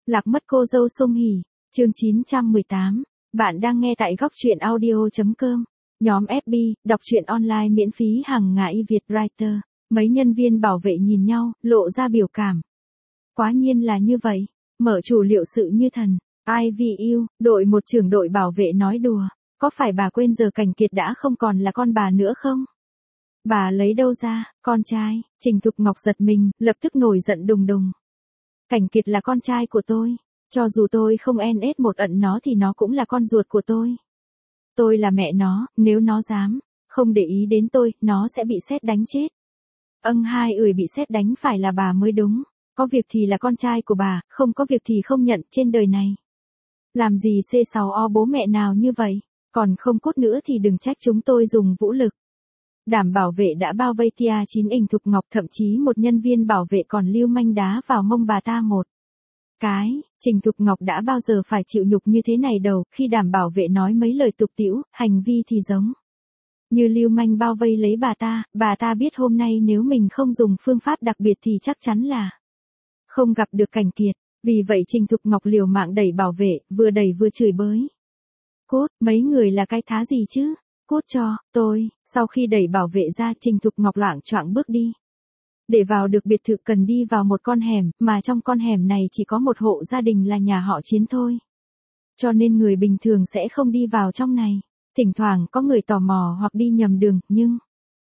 Lạc mất cô dâu Song Hỷ, chương 918. Bạn đang nghe tại góc truyện audio.com. Nhóm FB, đọc truyện online miễn phí hàng ngày Việt Writer. Mấy nhân viên bảo vệ nhìn nhau, lộ ra biểu cảm. Quá nhiên là như vậy. Mở chủ liệu sự như thần. IVU, đội một trưởng đội bảo vệ nói đùa. Có phải bà quên giờ Cảnh Kiệt đã không còn là con bà nữa không? Bà lấy đâu ra, con trai? Trình Thục Ngọc giật mình, lập tức nổi giận đùng đùng. Cảnh Kiệt là con trai của tôi. Cho dù tôi không NS1 ẩn nó thì nó cũng là con ruột của tôi. Tôi là mẹ nó, nếu nó dám không để ý đến tôi, nó sẽ bị sét đánh chết. Hai ười bị sét đánh phải là bà mới đúng. Có việc thì là con trai của bà, không có việc thì không nhận trên đời này. Làm gì C6O bố mẹ nào như vậy? Còn không cốt nữa thì đừng trách chúng tôi dùng vũ lực. Đảm bảo vệ đã bao vây Tia 9 Ình Thục Ngọc, thậm chí một nhân viên bảo vệ còn lưu manh đá vào mông bà ta một cái. Trình Thục Ngọc đã bao giờ phải chịu nhục như thế này đâu, khi đảm bảo vệ nói mấy lời tục tĩu, hành vi thì giống như lưu manh bao vây lấy bà ta biết hôm nay nếu mình không dùng phương pháp đặc biệt thì chắc chắn là không gặp được Cảnh Kiệt. Vì vậy Trình Thục Ngọc liều mạng đẩy bảo vệ, vừa đẩy vừa chửi bới. Cút, mấy người là cái thá gì chứ? Cút cho tôi. Sau khi đẩy bảo vệ ra, Trình Thục Ngọc loạng choạng bước đi. Để vào được biệt thự cần đi vào một con hẻm, mà trong con hẻm này chỉ có một hộ gia đình là nhà họ Chiến thôi. Cho nên người bình thường sẽ không đi vào trong này. Thỉnh thoảng có người tò mò hoặc đi nhầm đường, nhưng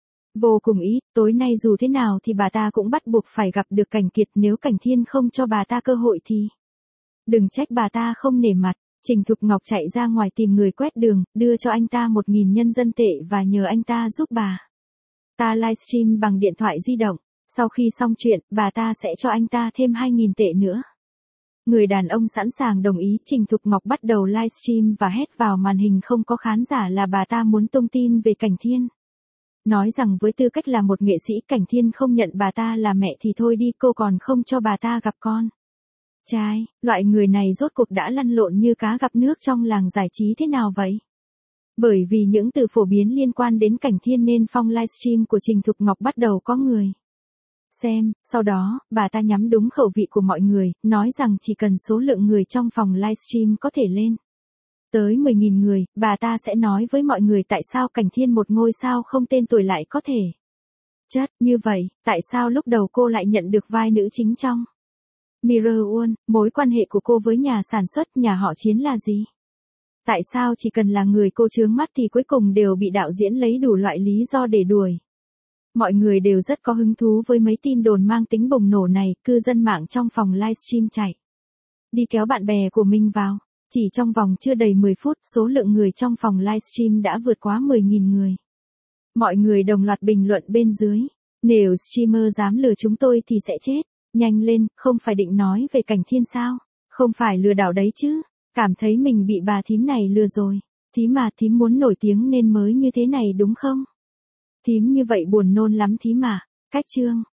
vô cùng ít. Tối nay dù thế nào thì bà ta cũng bắt buộc phải gặp được Cảnh Kiệt, nếu Cảnh Thiên không cho bà ta cơ hội thì đừng trách bà ta không nể mặt. Trình Thục Ngọc chạy ra ngoài tìm người quét đường, đưa cho anh ta 1.000 nhân dân tệ và nhờ anh ta giúp bà ta livestream bằng điện thoại di động. Sau khi xong chuyện, bà ta sẽ cho anh ta thêm 2.000 tệ nữa. Người đàn ông sẵn sàng đồng ý. Trình Thục Ngọc bắt đầu livestream và hét vào màn hình không có khán giả là bà ta muốn tung tin về Cảnh Thiên. Nói rằng với tư cách là một nghệ sĩ, Cảnh Thiên không nhận bà ta là mẹ thì thôi đi, cô còn không cho bà ta gặp con trai. Loại người này rốt cuộc đã lăn lộn như cá gặp nước trong làng giải trí thế nào vậy? Bởi vì những từ phổ biến liên quan đến Cảnh Thiên nên phong livestream của Trình Thục Ngọc bắt đầu có người xem. Sau đó, bà ta nhắm đúng khẩu vị của mọi người, nói rằng chỉ cần số lượng người trong phòng livestream có thể lên tới 10.000 người, bà ta sẽ nói với mọi người tại sao Cảnh Thiên, một ngôi sao không tên tuổi, lại có thể chất như vậy. Tại sao lúc đầu cô lại nhận được vai nữ chính trong Mirror World? Mối quan hệ của cô với nhà sản xuất nhà họ Chiến là gì? Tại sao chỉ cần là người cô chướng mắt thì cuối cùng đều bị đạo diễn lấy đủ loại lý do để đuổi? Mọi người đều rất có hứng thú với mấy tin đồn mang tính bùng nổ này. Cư dân mạng trong phòng livestream chạy đi kéo bạn bè của mình vào. Chỉ trong vòng chưa đầy 10 phút, số lượng người trong phòng livestream đã vượt quá 10.000 người. Mọi người đồng loạt bình luận bên dưới. Nếu streamer dám lừa chúng tôi thì sẽ chết. Nhanh lên, không phải định nói về Cảnh Thiên sao? Không phải lừa đảo đấy chứ? Cảm thấy mình bị bà thím này lừa rồi. Thím mà, thím muốn nổi tiếng nên mới như thế này đúng không? Thím như vậy buồn nôn lắm thím mà. Cách chương.